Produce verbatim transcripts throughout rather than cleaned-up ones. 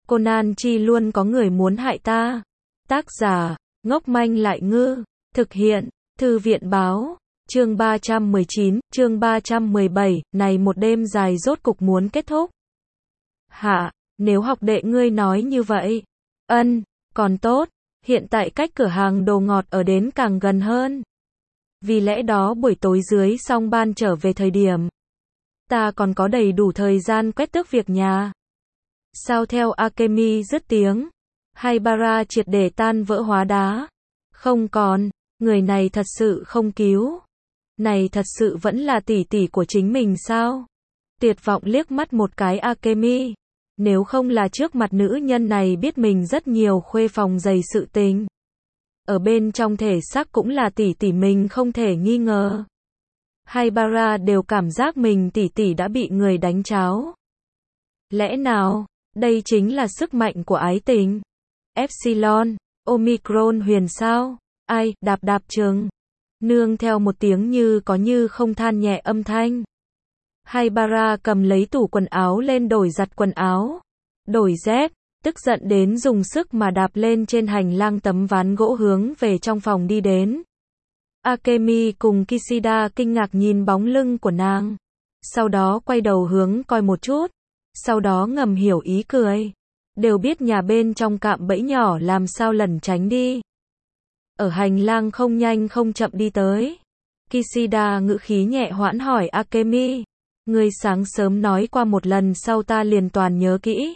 Conan chi luôn có người muốn hại ta. Tác giả, ngốc manh lại ngư. Thực hiện, Thư viện báo. Chương ba trăm mười chín, chương ba trăm mười bảy, này một đêm dài rốt cục muốn kết thúc. Hả, nếu học đệ ngươi nói như vậy. Ân, còn tốt, hiện tại cách cửa hàng đồ ngọt ở đến càng gần hơn. Vì lẽ đó buổi tối dưới xong ban trở về thời điểm, ta còn có đầy đủ thời gian quét tước việc nhà. Sao theo Akemi dứt tiếng, Haibara triệt để tan vỡ hóa đá. Không còn, người này thật sự không cứu. Này thật sự vẫn là tỷ tỷ của chính mình sao? Tuyệt vọng liếc mắt một cái Akemi. Nếu không là trước mặt nữ nhân này biết mình rất nhiều khuê phòng dày sự tình. Ở bên trong thể xác cũng là tỷ tỷ mình không thể nghi ngờ. Haibara đều cảm giác mình tỷ tỷ đã bị người đánh cháo. Lẽ nào, đây chính là sức mạnh của ái tình? Epsilon, Omicron huyền sao? Ai, đạp đạp chừng. Nương theo một tiếng như có như không than nhẹ âm thanh. Haibara cầm lấy tủ quần áo lên đổi giặt quần áo. Đổi dép, tức giận đến dùng sức mà đạp lên trên hành lang tấm ván gỗ hướng về trong phòng đi đến. Akemi cùng Kishida kinh ngạc nhìn bóng lưng của nàng. Sau đó quay đầu hướng coi một chút. Sau đó ngầm hiểu ý cười. Đều biết nhà bên trong cạm bẫy nhỏ làm sao lẩn tránh đi. Ở hành lang không nhanh không chậm đi tới. Kishida ngữ khí nhẹ hoãn hỏi Akemi. Ngươi sáng sớm nói qua một lần sau ta liền toàn nhớ kỹ.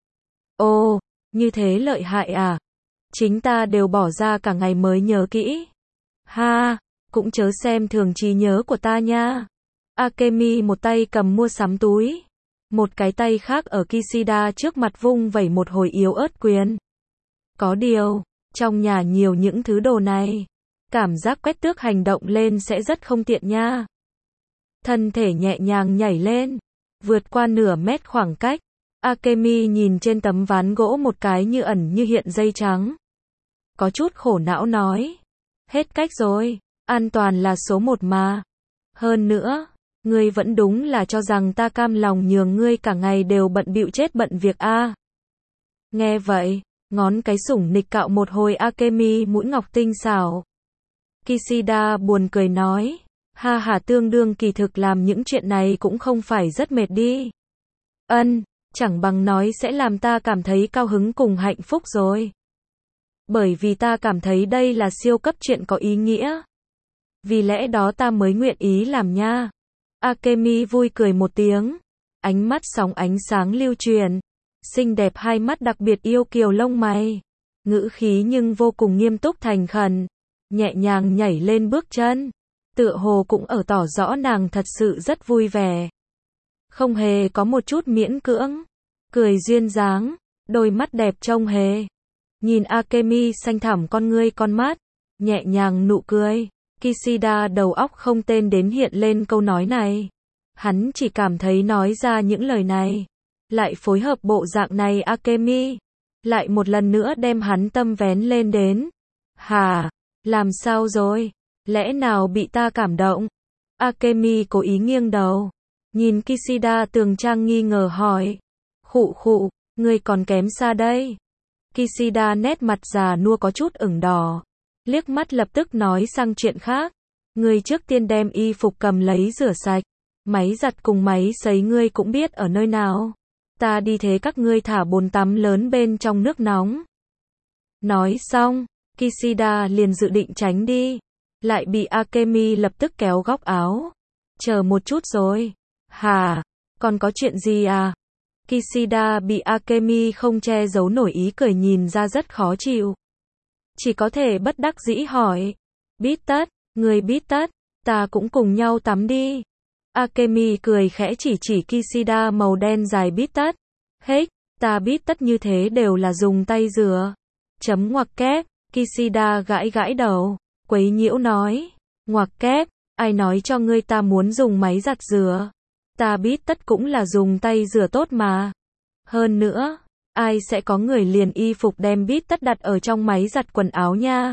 Ồ, như thế lợi hại à? Chính ta đều bỏ ra cả ngày mới nhớ kỹ. Ha, cũng chớ xem thường trí nhớ của ta nha. Akemi một tay cầm mua sắm túi. Một cái tay khác ở Kishida trước mặt vung vẩy một hồi yếu ớt quyền. Có điều, trong nhà nhiều những thứ đồ này. Cảm giác quét tước hành động lên sẽ rất không tiện nha. Thân thể nhẹ nhàng nhảy lên. Vượt qua nửa mét khoảng cách. Akemi nhìn trên tấm ván gỗ một cái như ẩn như hiện dây trắng. Có chút khổ não nói. Hết cách rồi, an toàn là số một mà. Hơn nữa, ngươi vẫn đúng là cho rằng ta cam lòng nhường ngươi cả ngày đều bận bịu chết bận việc a. À. Nghe vậy, ngón cái sủng nịch cạo một hồi Akemi mũi ngọc tinh xảo. Kishida buồn cười nói, ha ha tương đương kỳ thực làm những chuyện này cũng không phải rất mệt đi. Ân, chẳng bằng nói sẽ làm ta cảm thấy cao hứng cùng hạnh phúc rồi. Bởi vì ta cảm thấy đây là siêu cấp chuyện có ý nghĩa. Vì lẽ đó ta mới nguyện ý làm nha. Akemi vui cười một tiếng. Ánh mắt sóng ánh sáng lưu truyền. Xinh đẹp hai mắt đặc biệt yêu kiều lông mày. Ngữ khí nhưng vô cùng nghiêm túc thành khẩn. Nhẹ nhàng nhảy lên bước chân. Tựa hồ cũng ở tỏ rõ nàng thật sự rất vui vẻ. Không hề có một chút miễn cưỡng. Cười duyên dáng. Đôi mắt đẹp trông hề. Nhìn Akemi xanh thẳm con ngươi con mắt, nhẹ nhàng nụ cười. Kishida đầu óc không tên đến hiện lên câu nói này. Hắn chỉ cảm thấy nói ra những lời này, lại phối hợp bộ dạng này Akemi, lại một lần nữa đem hắn tâm vén lên đến. Hà, làm sao rồi? Lẽ nào bị ta cảm động? Akemi cố ý nghiêng đầu, nhìn Kishida tường trang nghi ngờ hỏi. Khụ khụ, ngươi còn kém xa đây. Kishida nét mặt già nua có chút ửng đỏ. Liếc mắt lập tức nói sang chuyện khác. Ngươi trước tiên đem y phục cầm lấy rửa sạch. Máy giặt cùng máy sấy ngươi cũng biết ở nơi nào. Ta đi thế các ngươi thả bồn tắm lớn bên trong nước nóng. Nói xong, Kishida liền dự định tránh đi. Lại bị Akemi lập tức kéo góc áo. Chờ một chút rồi. Hả? Còn có chuyện gì à? Kishida bị Akemi không che giấu nổi ý cười nhìn ra rất khó chịu. Chỉ có thể bất đắc dĩ hỏi. Bít tất, người bít tất, ta cũng cùng nhau tắm đi. Akemi cười khẽ chỉ chỉ Kishida màu đen dài bít tất. Hết, ta bít tất như thế đều là dùng tay rửa. Chấm ngoặc kép, Kishida gãi gãi đầu, quấy nhiễu nói. Ngoặc kép, ai nói cho ngươi ta muốn dùng máy giặt rửa. Ta bít tất cũng là dùng tay rửa tốt mà. Hơn nữa, ai sẽ có người liền y phục đem bít tất đặt ở trong máy giặt quần áo nha.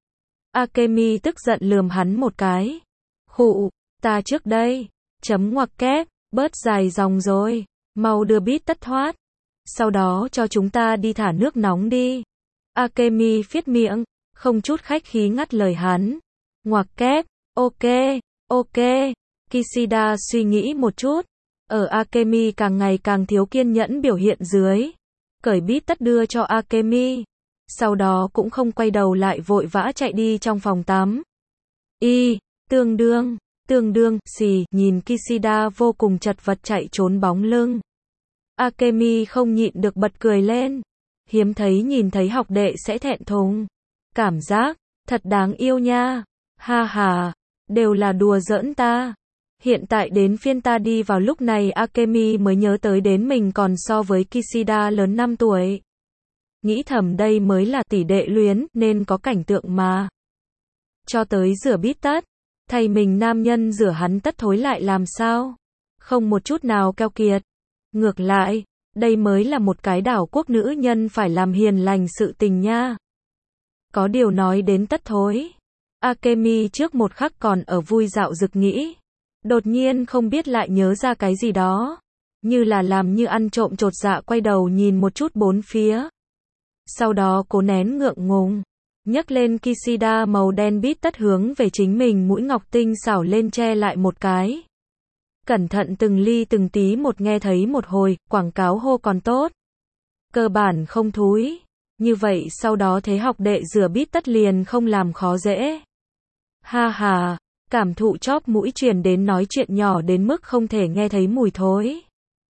Akemi tức giận lườm hắn một cái. Khụ, ta trước đây. Chấm ngoặc kép, bớt dài dòng rồi. Mau đưa bít tất thoát. sau đó cho chúng ta đi thả nước nóng đi. Akemi phiết miệng, không chút khách khí ngắt lời hắn. Ngoặc kép, ok, ok. Kishida suy nghĩ một chút. Ở Akemi càng ngày càng thiếu kiên nhẫn biểu hiện dưới. Cởi bít tất đưa cho Akemi. Sau đó cũng không quay đầu lại vội vã chạy đi trong phòng tắm. Y, tương đương, tương đương, xì, nhìn Kishida vô cùng chật vật chạy trốn bóng lưng. Akemi không nhịn được bật cười lên. Hiếm thấy nhìn thấy học đệ sẽ thẹn thùng. Cảm giác, thật đáng yêu nha. Ha ha, đều là đùa giỡn ta. Hiện tại đến phiên ta đi vào lúc này Akemi mới nhớ tới đến mình còn so với Kishida lớn năm tuổi. Nghĩ thầm đây mới là tỷ đệ luyến, nên có cảnh tượng mà. Cho tới rửa bít tất, thầy mình nam nhân rửa hắn tất thối lại làm sao? Không một chút nào keo kiệt. Ngược lại, đây mới là một cái đảo quốc nữ nhân phải làm hiền lành sự tình nha. Có điều nói đến tất thối. Akemi trước một khắc còn ở vui dạo dực nghĩ. Đột nhiên không biết lại nhớ ra cái gì đó. Như là làm như ăn trộm chột dạ quay đầu nhìn một chút bốn phía. Sau đó cố nén ngượng ngùng. Nhấc lên Kishida màu đen bít tất hướng về chính mình mũi ngọc tinh xảo lên che lại một cái. Cẩn thận từng ly từng tí một nghe thấy một hồi, quảng cáo hô còn tốt. Cơ bản không thúi. Như vậy sau đó thế học đệ rửa bít tất liền không làm khó dễ. Ha ha, cảm thụ chóp mũi truyền đến nói chuyện nhỏ đến mức không thể nghe thấy mùi thối.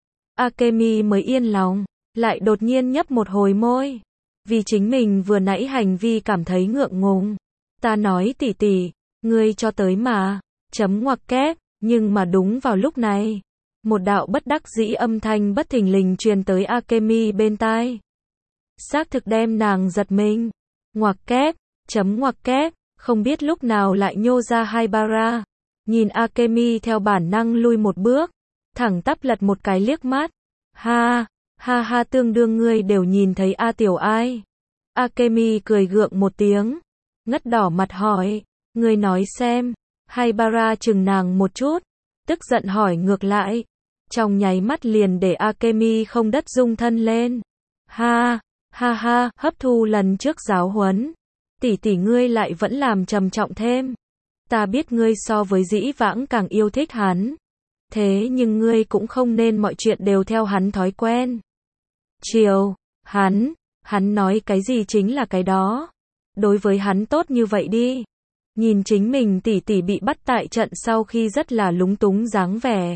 Akemi mới yên lòng, lại đột nhiên nhấp một hồi môi. Vì chính mình vừa nãy hành vi cảm thấy ngượng ngùng. Ta nói tỷ tỷ, ngươi cho tới mà, chấm ngoặc kép, nhưng mà đúng vào lúc này. Một đạo bất đắc dĩ âm thanh bất thình lình truyền tới Akemi bên tai. Xác thực đem nàng giật mình. Ngoặc kép, chấm ngoặc kép, không biết lúc nào lại nhô ra Haibara. Nhìn Akemi theo bản năng lui một bước, thẳng tắp lật một cái liếc mắt. Ha, ha ha tương đương ngươi đều nhìn thấy A tiểu ai. Akemi cười gượng một tiếng, ngất đỏ mặt hỏi, ngươi nói xem. Haibara chừng nàng một chút, tức giận hỏi ngược lại. Trong nháy mắt liền để Akemi không đất rung thân lên. Ha, ha ha, hấp thu lần trước giáo huấn. Tỷ tỷ ngươi lại vẫn làm trầm trọng thêm. Ta biết ngươi so với dĩ vãng càng yêu thích hắn. Thế nhưng ngươi cũng không nên mọi chuyện đều theo hắn thói quen. Chiều, hắn, hắn nói cái gì chính là cái đó. Đối với hắn tốt như vậy đi. Nhìn chính mình tỷ tỷ bị bắt tại trận sau khi rất là lúng túng dáng vẻ.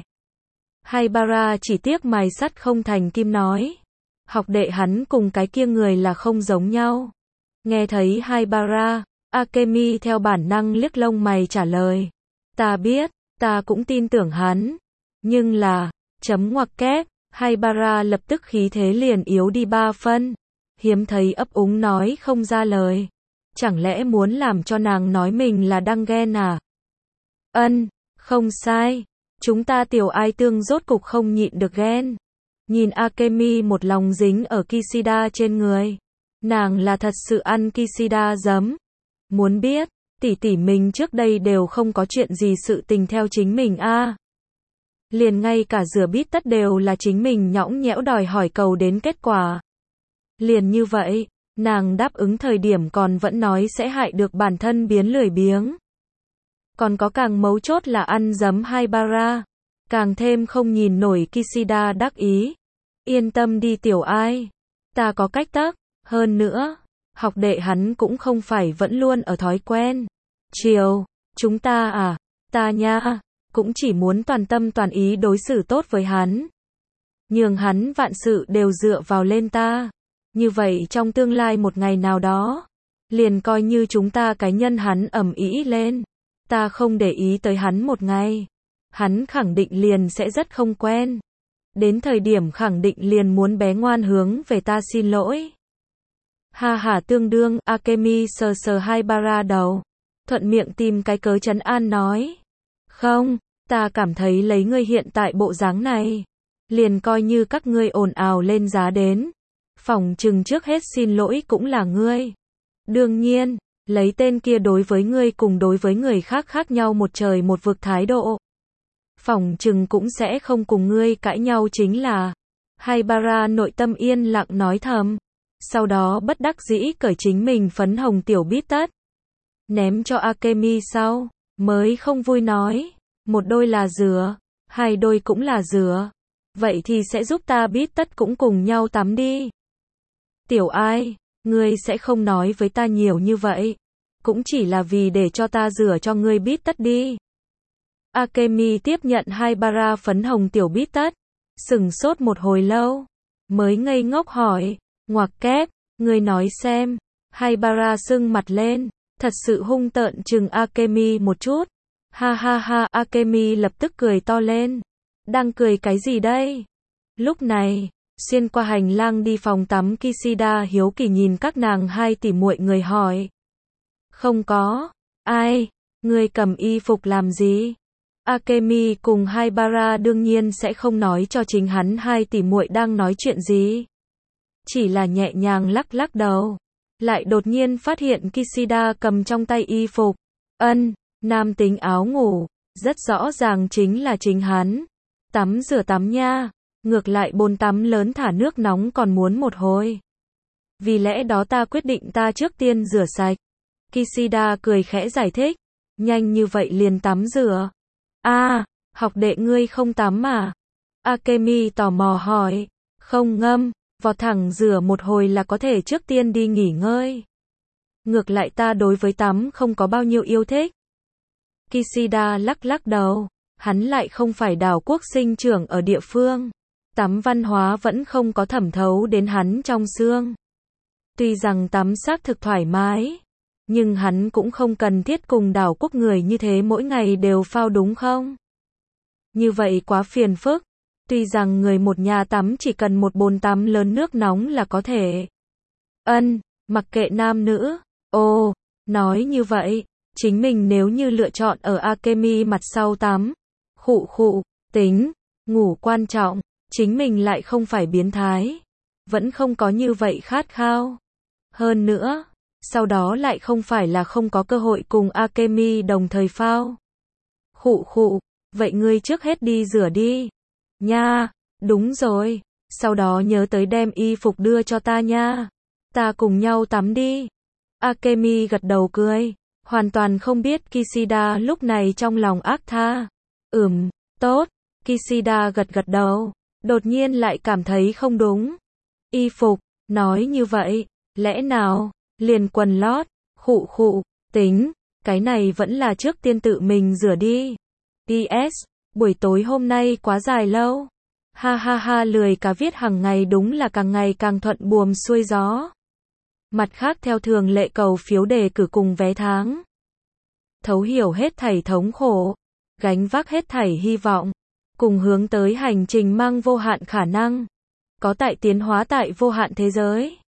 Haibara chỉ tiếc mài sắt không thành kim nói. Học đệ hắn cùng cái kia người là không giống nhau. Nghe thấy Haibara, Akemi theo bản năng liếc lông mày trả lời. Ta biết, ta cũng tin tưởng hắn. Nhưng là, chấm ngoặc kép, Haibara lập tức khí thế liền yếu đi ba phân. Hiếm thấy ấp úng nói không ra lời. Chẳng lẽ muốn làm cho nàng nói mình là đang ghen à? Ân, không sai. Chúng ta tiểu ai tương rốt cục không nhịn được ghen. Nhìn Akemi một lòng dính ở Kishida trên người. Nàng là thật sự ăn Kishida giấm. Muốn biết, tỷ tỷ mình trước đây đều không có chuyện gì sự tình theo chính mình a. À. Liền ngay cả rửa bít tất đều là chính mình nhõng nhẽo đòi hỏi cầu đến kết quả. Liền như vậy, nàng đáp ứng thời điểm còn vẫn nói sẽ hại được bản thân biến lười biếng. Còn có càng mấu chốt là ăn giấm Haibara. Càng thêm không nhìn nổi Kishida đắc ý. Yên tâm đi tiểu ai. Ta có cách tắc. Hơn nữa, học đệ hắn cũng không phải vẫn luôn ở thói quen. Chiều, chúng ta à, ta nha, cũng chỉ muốn toàn tâm toàn ý đối xử tốt với hắn. Nhường hắn vạn sự đều dựa vào lên ta. Như vậy trong tương lai một ngày nào đó, liền coi như chúng ta cái nhân hắn ầm ĩ lên. Ta không để ý tới hắn một ngày. Hắn khẳng định liền sẽ rất không quen. Đến thời điểm khẳng định liền muốn bé ngoan hướng về ta xin lỗi. Ha ha tương đương, Akemi sờ sờ Haibara đầu. Thuận miệng tìm cái cớ trấn an nói. Không, ta cảm thấy lấy ngươi hiện tại bộ dáng này. Liền coi như các ngươi ồn ào lên giá đến. Phỏng chừng trước hết xin lỗi cũng là ngươi. Đương nhiên, lấy tên kia đối với ngươi cùng đối với người khác khác nhau một trời một vực thái độ. Phỏng chừng cũng sẽ không cùng ngươi cãi nhau chính là. Haibara nội tâm yên lặng nói thầm. Sau đó bất đắc dĩ cởi chính mình phấn hồng tiểu bít tất. Ném cho Akemi sau. Mới không vui nói. Một đôi là dừa. Hai đôi cũng là dừa. Vậy thì sẽ giúp ta bít tất cũng cùng nhau tắm đi. Tiểu Ai, ngươi sẽ không nói với ta nhiều như vậy. Cũng chỉ là vì để cho ta rửa cho ngươi bít tất đi. Akemi tiếp nhận Haibara phấn hồng tiểu bít tất. Sừng sốt một hồi lâu. Mới ngây ngốc hỏi. Ngoặc kép, ngươi nói xem. Haibara sưng mặt lên. Thật sự hung tợn chừng Akemi một chút. Ha ha ha, Akemi lập tức cười to lên. Đang cười cái gì đây? Lúc này, xuyên qua hành lang đi phòng tắm Kishida hiếu kỳ nhìn các nàng hai tỷ muội người hỏi. Không có. Ai? Ngươi cầm y phục làm gì? Akemi cùng Haibara đương nhiên sẽ không nói cho chính hắn hai tỷ muội đang nói chuyện gì. Chỉ là nhẹ nhàng lắc lắc đầu. Lại đột nhiên phát hiện Kishida cầm trong tay y phục. Ân, nam tính áo ngủ. Rất rõ ràng chính là chính hắn. Tắm rửa tắm nha. Ngược lại bồn tắm lớn thả nước nóng còn muốn một hồi. Vì lẽ đó ta quyết định ta trước tiên rửa sạch. Kishida cười khẽ giải thích. Nhanh như vậy liền tắm rửa. À, học đệ ngươi không tắm à? Akemi tò mò hỏi. Không ngâm, vọt thẳng rửa một hồi là có thể trước tiên đi nghỉ ngơi. Ngược lại ta đối với tắm không có bao nhiêu yêu thích. Kishida lắc lắc đầu. Hắn lại không phải đảo quốc sinh trưởng ở địa phương. Tắm văn hóa vẫn không có thẩm thấu đến hắn trong xương. Tuy rằng tắm xác thực thoải mái, nhưng hắn cũng không cần thiết cùng đảo quốc người như thế mỗi ngày đều phao đúng không? Như vậy quá phiền phức. Tuy rằng người một nhà tắm chỉ cần một bồn tắm lớn nước nóng là có thể. Ân, mặc kệ nam nữ. Ồ, nói như vậy, chính mình nếu như lựa chọn ở Akemi mặt sau tắm. Khụ khụ, tính, ngủ quan trọng, chính mình lại không phải biến thái. Vẫn không có như vậy khát khao. Hơn nữa, sau đó lại không phải là không có cơ hội cùng Akemi đồng thời phao. Khụ khụ, vậy ngươi trước hết đi rửa đi. Nha, đúng rồi, sau đó nhớ tới đem y phục đưa cho ta nha. Ta cùng nhau tắm đi. Akemi gật đầu cười, hoàn toàn không biết Kishida lúc này trong lòng ác tha. Ừm, tốt. Kishida gật gật đầu, đột nhiên lại cảm thấy không đúng. Y phục, nói như vậy, lẽ nào, liền quần lót, khụ khụ, tính, cái này vẫn là trước tiên tự mình rửa đi. pê ét, buổi tối hôm nay quá dài lâu. Ha ha ha, lười cá viết hàng ngày đúng là càng ngày càng thuận buồm xuôi gió. Mặt khác theo thường lệ cầu phiếu đề cử cùng vé tháng. Thấu hiểu hết thảy thống khổ, gánh vác hết thảy hy vọng, cùng hướng tới hành trình mang vô hạn khả năng, có tại tiến hóa tại vô hạn thế giới.